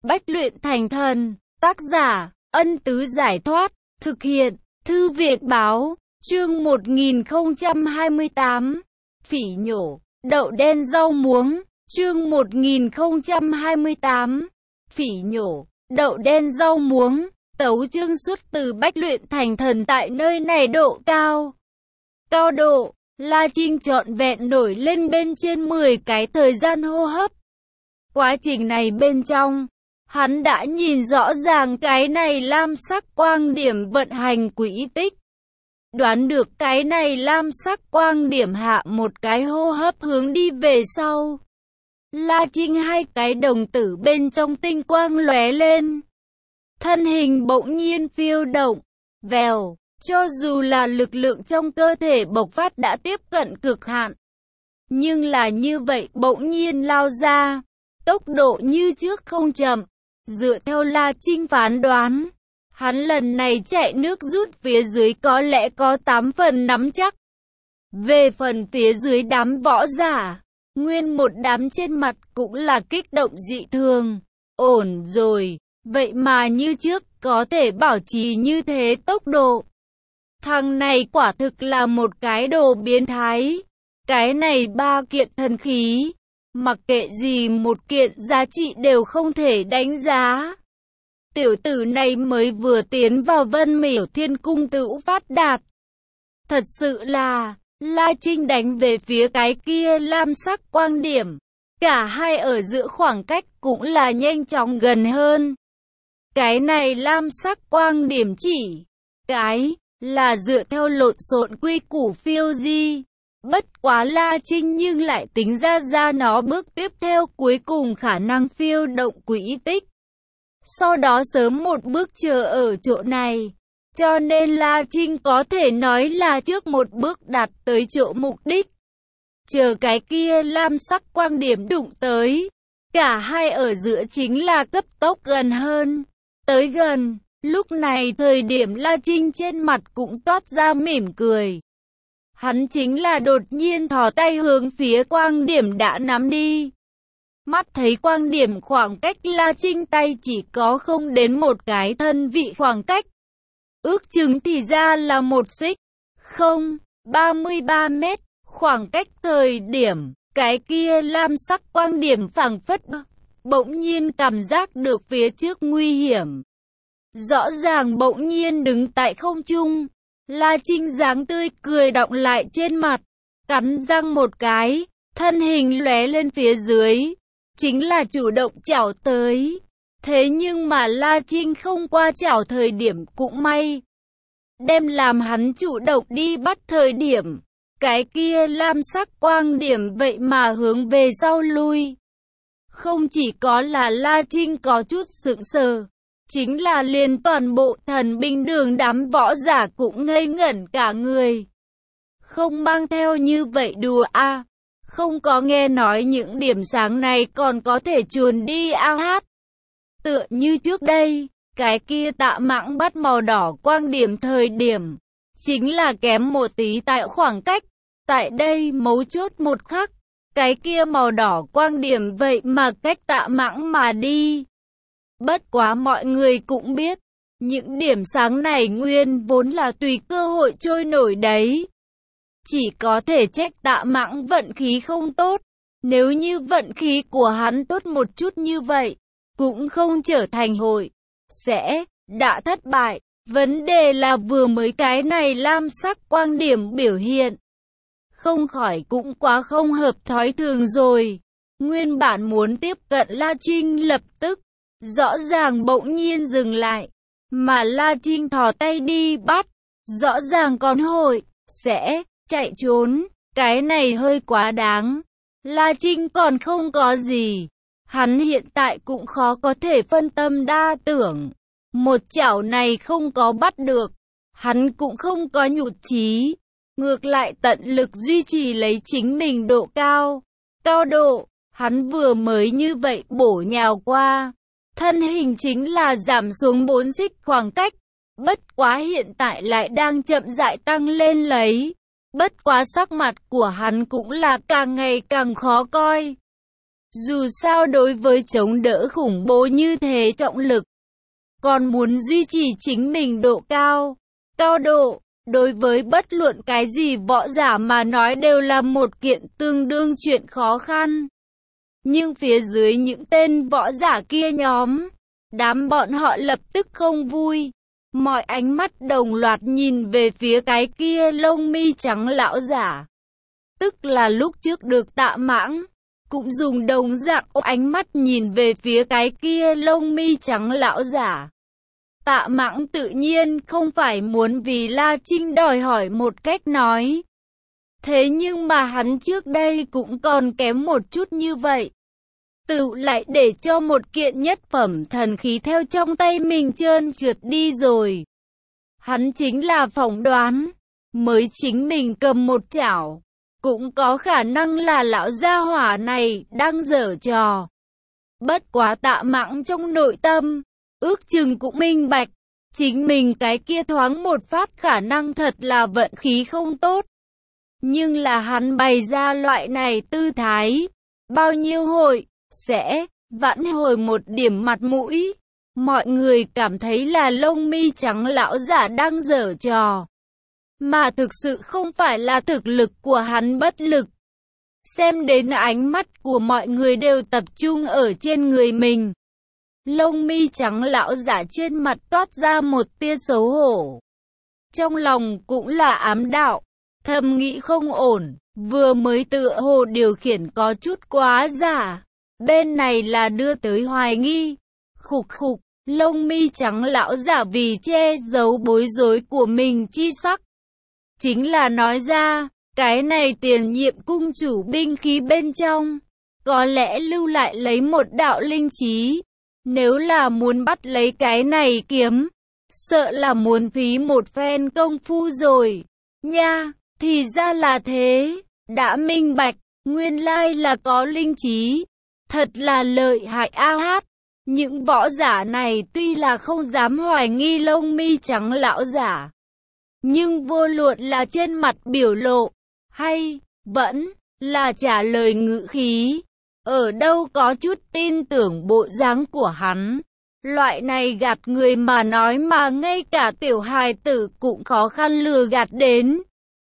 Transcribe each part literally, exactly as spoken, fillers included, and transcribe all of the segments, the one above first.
Bách luyện thành thần. Tác giả, Ân Tứ Giải Thoát. Thực hiện, Thư viện Báo. Chương một nghìn không trăm hai mươi tám. Phỉ nhổ, đậu đen rau muống. Chương một nghìn không trăm hai mươi tám. Phỉ nhổ, đậu đen rau muống. Tấu chương xuất từ Bách luyện thành thần tại nơi này độ cao. Cao độ, La Trinh trọn vẹn nổi lên bên trên mười cái thời gian hô hấp. Quá trình này bên trong, hắn đã nhìn rõ ràng cái này lam sắc quang điểm vận hành quỹ tích. Đoán được cái này lam sắc quang điểm hạ một cái hô hấp hướng đi về sau. La Trinh hai cái đồng tử bên trong tinh quang lóe lên. Thân hình bỗng nhiên phiêu động, vèo, cho dù là lực lượng trong cơ thể bộc phát đã tiếp cận cực hạn. Nhưng là như vậy bỗng nhiên lao ra, tốc độ như trước không chậm. Dựa theo La Trinh phán đoán, hắn lần này chạy nước rút phía dưới có lẽ có tám phần nắm chắc. Về phần phía dưới đám võ giả, nguyên một đám trên mặt cũng là kích động dị thường. Ổn rồi, vậy mà như trước có thể bảo trì như thế tốc độ. Thằng này quả thực là một cái đồ biến thái. Cái này ba kiện thần khí, mặc kệ gì một kiện giá trị đều không thể đánh giá. Tiểu tử này mới vừa tiến vào Vân Miểu Thiên Cung tự phát đạt. Thật sự là, La Trinh đánh về phía cái kia lam sắc quang điểm. Cả hai ở giữa khoảng cách cũng là nhanh chóng gần hơn. Cái này lam sắc quang điểm chỉ, cái, là dựa theo lộn xộn quy củ phiêu di. Bất quá La Trinh nhưng lại tính ra ra nó bước tiếp theo cuối cùng khả năng phiêu động quỹ tích. Sau đó sớm một bước chờ ở chỗ này. Cho nên La Trinh có thể nói là trước một bước đạt tới chỗ mục đích. Chờ cái kia lam sắc quang điểm đụng tới. Cả hai ở giữa chính là cấp tốc gần hơn. Tới gần, lúc này thời điểm La Trinh trên mặt cũng toát ra mỉm cười. Hắn chính là đột nhiên thò tay hướng phía quang điểm đã nắm đi. Mắt thấy quang điểm khoảng cách La Trinh tay chỉ có không đến một cái thân vị khoảng cách. Ước chừng thì ra là một xích, không, ba mươi ba mét, khoảng cách thời điểm, cái kia lam sắc quang điểm phảng phất, bỗng nhiên cảm giác được phía trước nguy hiểm. Rõ ràng bỗng nhiên đứng tại không trung. La Trinh dáng tươi cười đọng lại trên mặt, cắn răng một cái, thân hình lóe lên phía dưới, chính là chủ động chảo tới. Thế nhưng mà La Trinh không qua chảo thời điểm cũng may. Đem làm hắn chủ động đi bắt thời điểm, cái kia lam sắc quang điểm vậy mà hướng về sau lui. Không chỉ có là La Trinh có chút sững sờ, chính là liền toàn bộ thần binh đường đám võ giả cũng ngây ngẩn cả người. Không mang theo như vậy đùa a à. Không có nghe nói những điểm sáng này còn có thể chuồn đi a hát. Tựa như trước đây, cái kia Tạ Mãng bắt màu đỏ quang điểm thời điểm, chính là kém một tí tại khoảng cách. Tại đây mấu chốt một khắc, cái kia màu đỏ quang điểm vậy mà cách Tạ Mãng mà đi. Bất quá mọi người cũng biết, những điểm sáng này nguyên vốn là tùy cơ hội trôi nổi đấy. Chỉ có thể trách Tạ Mãng vận khí không tốt. Nếu như vận khí của hắn tốt một chút như vậy, cũng không trở thành hội, sẽ, đã thất bại. Vấn đề là vừa mới cái này lam sắc quang điểm biểu hiện. Không khỏi cũng quá không hợp thói thường rồi. Nguyên bản muốn tiếp cận La Trinh lập tức, rõ ràng bỗng nhiên dừng lại, mà La Trinh thò tay đi bắt, rõ ràng còn hội, sẽ, chạy trốn, cái này hơi quá đáng. La Trinh còn không có gì, hắn hiện tại cũng khó có thể phân tâm đa tưởng. Một chảo này không có bắt được, hắn cũng không có nhụt chí, ngược lại tận lực duy trì lấy chính mình độ cao. Cao độ, hắn vừa mới như vậy bổ nhào qua. Thân hình chính là giảm xuống bốn xích khoảng cách, bất quá hiện tại lại đang chậm rãi tăng lên lấy. Bất quá sắc mặt của hắn cũng là càng ngày càng khó coi. Dù sao đối với chống đỡ khủng bố như thế trọng lực, còn muốn duy trì chính mình độ cao, cao độ, đối với bất luận cái gì võ giả mà nói đều là một kiện tương đương chuyện khó khăn. Nhưng phía dưới những tên võ giả kia nhóm, đám bọn họ lập tức không vui. Mọi ánh mắt đồng loạt nhìn về phía cái kia lông mi trắng lão giả. Tức là lúc trước được Tạ Mãng, cũng dùng đồng dạng ánh mắt nhìn về phía cái kia lông mi trắng lão giả. Tạ Mãng tự nhiên không phải muốn vì La Trinh đòi hỏi một cách nói. Thế nhưng mà hắn trước đây cũng còn kém một chút như vậy. Tự lại để cho một kiện nhất phẩm thần khí theo trong tay mình trơn trượt đi rồi. Hắn chính là phỏng đoán, mới chính mình cầm một chảo, cũng có khả năng là lão gia hỏa này đang giở trò. Bất quá Tạ Mãng trong nội tâm, ước chừng cũng minh bạch, chính mình cái kia thoáng một phát khả năng thật là vận khí không tốt. Nhưng là hắn bày ra loại này tư thái, bao nhiêu hồi, sẽ vãn hồi một điểm mặt mũi. Mọi người cảm thấy là lông mi trắng lão giả đang giở trò. Mà thực sự không phải là thực lực của hắn bất lực. Xem đến ánh mắt của mọi người đều tập trung ở trên người mình. Lông mi trắng lão giả trên mặt toát ra một tia xấu hổ. Trong lòng cũng là ám đạo, thầm nghĩ không ổn, vừa mới tựa hồ điều khiển có chút quá giả. Bên này là đưa tới hoài nghi. Khục khục, lông mi trắng lão giả vì che giấu bối rối của mình chi sắc. Chính là nói ra, cái này tiền nhiệm cung chủ binh khí bên trong, có lẽ lưu lại lấy một đạo linh trí. Nếu là muốn bắt lấy cái này kiếm, sợ là muốn phí một phen công phu rồi. Nha, thì ra là thế, đã minh bạch, nguyên lai là có linh trí. Thật là lợi hại a hát. Những võ giả này tuy là không dám hoài nghi lông mi trắng lão giả, nhưng vô luận là trên mặt biểu lộ, hay vẫn là trả lời ngữ khí, ở đâu có chút tin tưởng bộ dáng của hắn. Loại này gạt người mà nói mà ngay cả tiểu hài tử cũng khó khăn lừa gạt đến.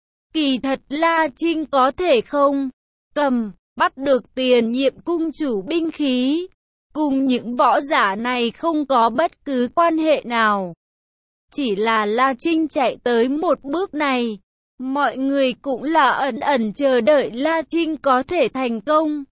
Kỳ thật La Trinh có thể không cầm, bắt được tiền nhiệm cung chủ binh khí, cùng những võ giả này không có bất cứ quan hệ nào. Chỉ là La Trinh chạy tới một bước này, mọi người cũng là ẩn ẩn chờ đợi La Trinh có thể thành công.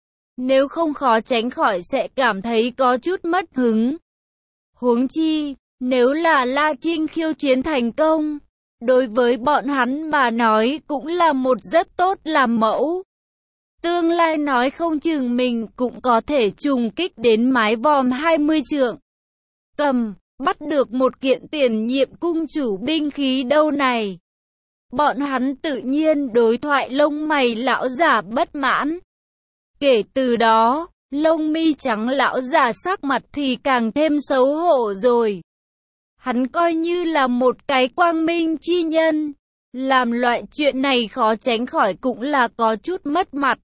Nếu không khó tránh khỏi sẽ cảm thấy có chút mất hứng. Huống chi, nếu là La Trinh khiêu chiến thành công, đối với bọn hắn mà nói cũng là một rất tốt làm mẫu. Tương lai nói không chừng mình cũng có thể trùng kích đến mái vòm hai mươi trượng. Cầm, bắt được một kiện tiền nhiệm cung chủ binh khí đâu này. Bọn hắn tự nhiên đối thoại lông mày lão giả bất mãn. Kể từ đó, lông mi trắng lão giả sắc mặt thì càng thêm xấu hổ rồi. Hắn coi như là một cái quang minh chi nhân, làm loại chuyện này khó tránh khỏi cũng là có chút mất mặt.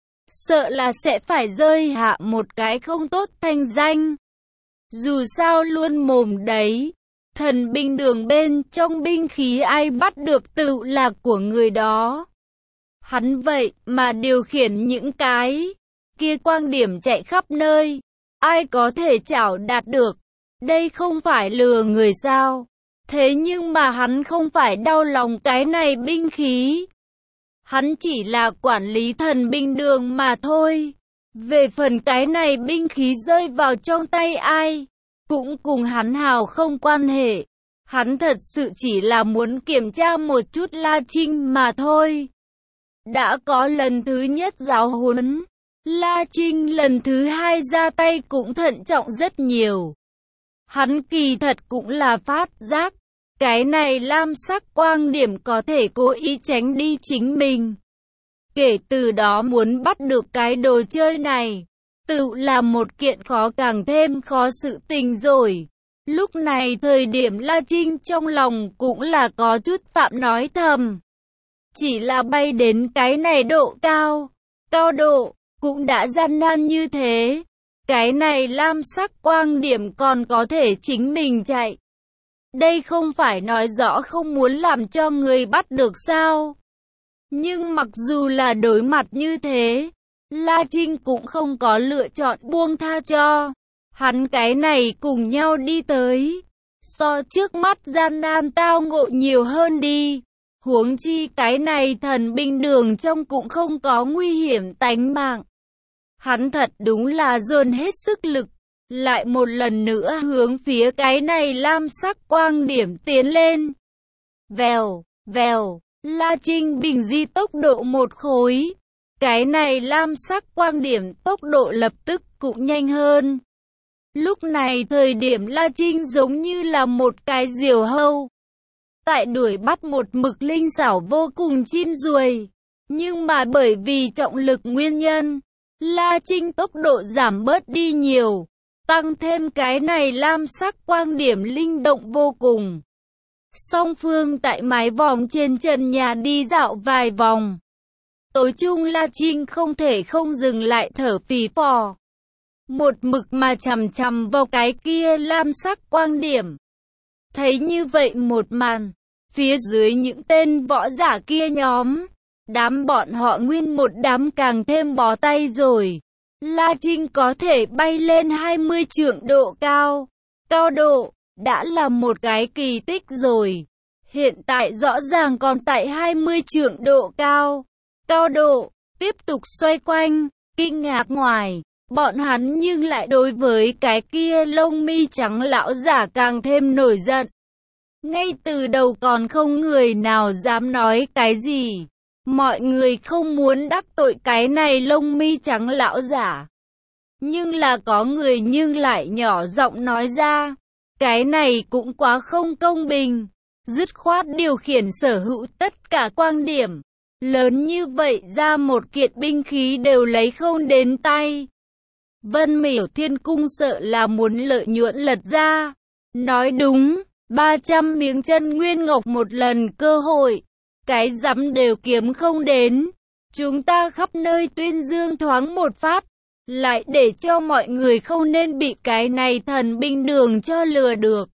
Sợ là sẽ phải rơi hạ một cái không tốt thanh danh. Dù sao luôn mồm đấy, thần binh đường bên trong binh khí ai bắt được tự là của người đó. Hắn vậy mà điều khiển những cái kia quang điểm chạy khắp nơi, ai có thể chảo đạt được. Đây không phải lừa người sao? Thế nhưng mà hắn không phải đau lòng cái này binh khí. Hắn chỉ là quản lý thần binh đường mà thôi. Về phần cái này binh khí rơi vào trong tay ai, cũng cùng hắn hào không quan hệ. Hắn thật sự chỉ là muốn kiểm tra một chút La Trinh mà thôi. Đã có lần thứ nhất giáo huấn, La Trinh lần thứ hai ra tay cũng thận trọng rất nhiều. Hắn kỳ thật cũng là phát giác, cái này lam sắc quang điểm có thể cố ý tránh đi chính mình. Kể từ đó muốn bắt được cái đồ chơi này, tự là một kiện khó càng thêm khó sự tình rồi. Lúc này thời điểm La Trinh trong lòng cũng là có chút phạm nói thầm. Chỉ là bay đến cái này độ cao, cao độ, cũng đã gian nan như thế. Cái này lam sắc quang điểm còn có thể chính mình chạy. Đây không phải nói rõ không muốn làm cho người bắt được sao. Nhưng mặc dù là đối mặt như thế, La Trinh cũng không có lựa chọn buông tha cho. Hắn cái này cùng nhau đi tới. So trước mắt gian nan tao ngộ nhiều hơn đi. Huống chi cái này thần binh đường trong cũng không có nguy hiểm tánh mạng. Hắn thật đúng là dồn hết sức lực. Lại một lần nữa hướng phía cái này lam sắc quang điểm tiến lên. Vèo, vèo, La Trinh bình di tốc độ một khối. Cái này lam sắc quang điểm tốc độ lập tức cũng nhanh hơn. Lúc này thời điểm La Trinh giống như là một cái diều hâu. Tại đuổi bắt một mực linh xảo vô cùng chim ruồi. Nhưng mà bởi vì trọng lực nguyên nhân, La Trinh tốc độ giảm bớt đi nhiều. Tăng thêm cái này lam sắc quang điểm linh động vô cùng. Song phương tại mái vòm trên trần nhà đi dạo vài vòng. Tối chung La Trinh không thể không dừng lại thở phì phò. Một mực mà chằm chằm vào cái kia lam sắc quang điểm. Thấy như vậy một màn, phía dưới những tên võ giả kia nhóm, đám bọn họ nguyên một đám càng thêm bó tay rồi. La Trinh có thể bay lên hai mươi trượng độ cao. Cao độ, đã là một cái kỳ tích rồi. Hiện tại rõ ràng còn tại hai mươi trượng độ cao. Cao độ, tiếp tục xoay quanh, kinh ngạc ngoài. Bọn hắn nhưng lại đối với cái kia lông mi trắng lão giả càng thêm nổi giận. Ngay từ đầu còn không người nào dám nói cái gì. Mọi người không muốn đắc tội cái này lông mi trắng lão giả. Nhưng là có người nhưng lại nhỏ giọng nói ra. Cái này cũng quá không công bình. Dứt khoát điều khiển sở hữu tất cả quang điểm. Lớn như vậy ra một kiện binh khí đều lấy không đến tay. Vân Miểu Thiên Cung sợ là muốn lợi nhuận lật ra. Nói đúng, ba trăm miếng chân nguyên ngọc một lần cơ hội. Cái rắm đều kiếm không đến. Chúng ta khắp nơi tuyên dương thoáng một phát. Lại để cho mọi người không nên bị cái này thần binh đường cho lừa được.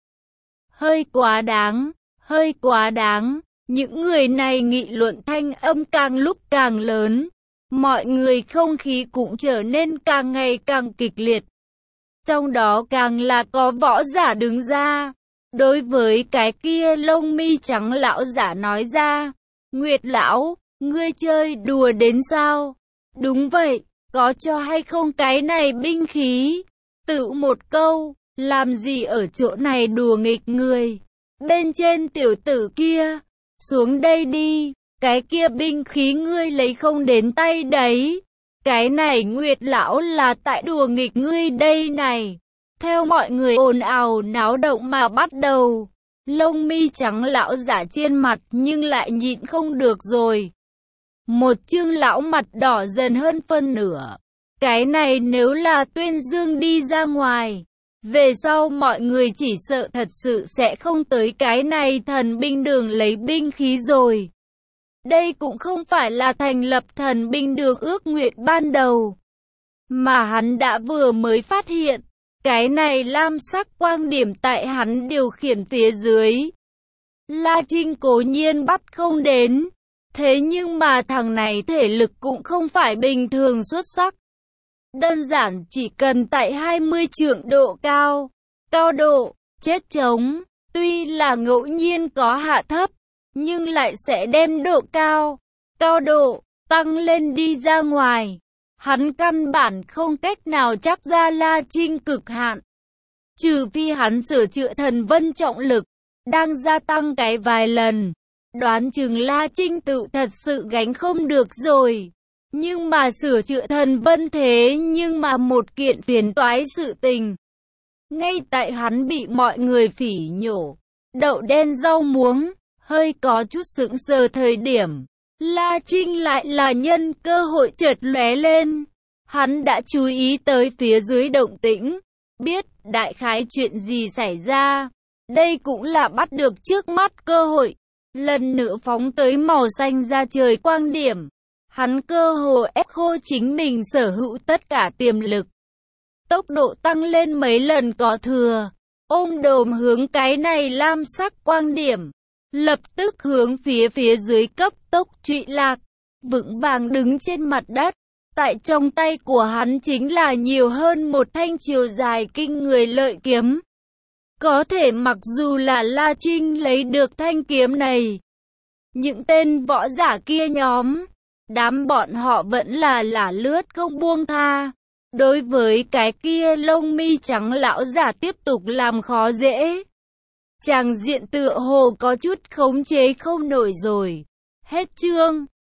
Hơi quá đáng, hơi quá đáng. Những người này nghị luận thanh âm càng lúc càng lớn. Mọi người không khí cũng trở nên càng ngày càng kịch liệt. Trong đó càng là có võ giả đứng ra. Đối với cái kia lông mi trắng lão giả nói ra. Nguyệt lão, ngươi chơi đùa đến sao? Đúng vậy, có cho hay không cái này binh khí? Tự một câu, làm gì ở chỗ này đùa nghịch người? Bên trên tiểu tử kia, xuống đây đi, cái kia binh khí ngươi lấy không đến tay đấy. Cái này Nguyệt lão là tại đùa nghịch ngươi đây này. Theo mọi người ồn ào náo động mà bắt đầu. Lông mi trắng lão giả trên mặt nhưng lại nhịn không được rồi. Một chương lão mặt đỏ dần hơn phân nửa. Cái này nếu là tuyên dương đi ra ngoài, về sau mọi người chỉ sợ thật sự sẽ không tới cái này thần binh đường lấy binh khí rồi. Đây cũng không phải là thành lập thần binh đường ước nguyện ban đầu, mà hắn đã vừa mới phát hiện. Cái này lam sắc quang điểm tại hắn điều khiển phía dưới. La Trinh cố nhiên bắt không đến. Thế nhưng mà thằng này thể lực cũng không phải bình thường xuất sắc. Đơn giản chỉ cần tại hai mươi trượng độ cao. Cao độ, chết trống. Tuy là ngẫu nhiên có hạ thấp, nhưng lại sẽ đem độ cao, cao độ, tăng lên đi ra ngoài. Hắn căn bản không cách nào chắc ra La Trinh cực hạn. Trừ phi hắn sửa chữa thần vân trọng lực, đang gia tăng cái vài lần. Đoán chừng La Trinh tự thật sự gánh không được rồi. Nhưng mà sửa chữa thần vân thế nhưng mà một kiện phiền toái sự tình. Ngay tại hắn bị mọi người phỉ nhổ, đậu đen rau muống, hơi có chút sững sờ thời điểm. La Trinh lại là nhân cơ hội chợt lóe lên. Hắn đã chú ý tới phía dưới động tĩnh, biết đại khái chuyện gì xảy ra. Đây cũng là bắt được trước mắt cơ hội. Lần nữa phóng tới màu xanh ra trời quang điểm. Hắn cơ hồ ép khô chính mình sở hữu tất cả tiềm lực. Tốc độ tăng lên mấy lần có thừa. Ôm đồm hướng cái này lam sắc quang điểm. Lập tức hướng phía phía dưới cấp tốc trụy lạc. Vững vàng đứng trên mặt đất. Tại trong tay của hắn chính là nhiều hơn một thanh chiều dài kinh người lợi kiếm. Có thể mặc dù là La Trinh lấy được thanh kiếm này, những tên võ giả kia nhóm, đám bọn họ vẫn là lả lướt không buông tha. Đối với cái kia lông mi trắng lão giả tiếp tục làm khó dễ. Tràng diện tựa hồ có chút khống chế không nổi rồi. Hết chương.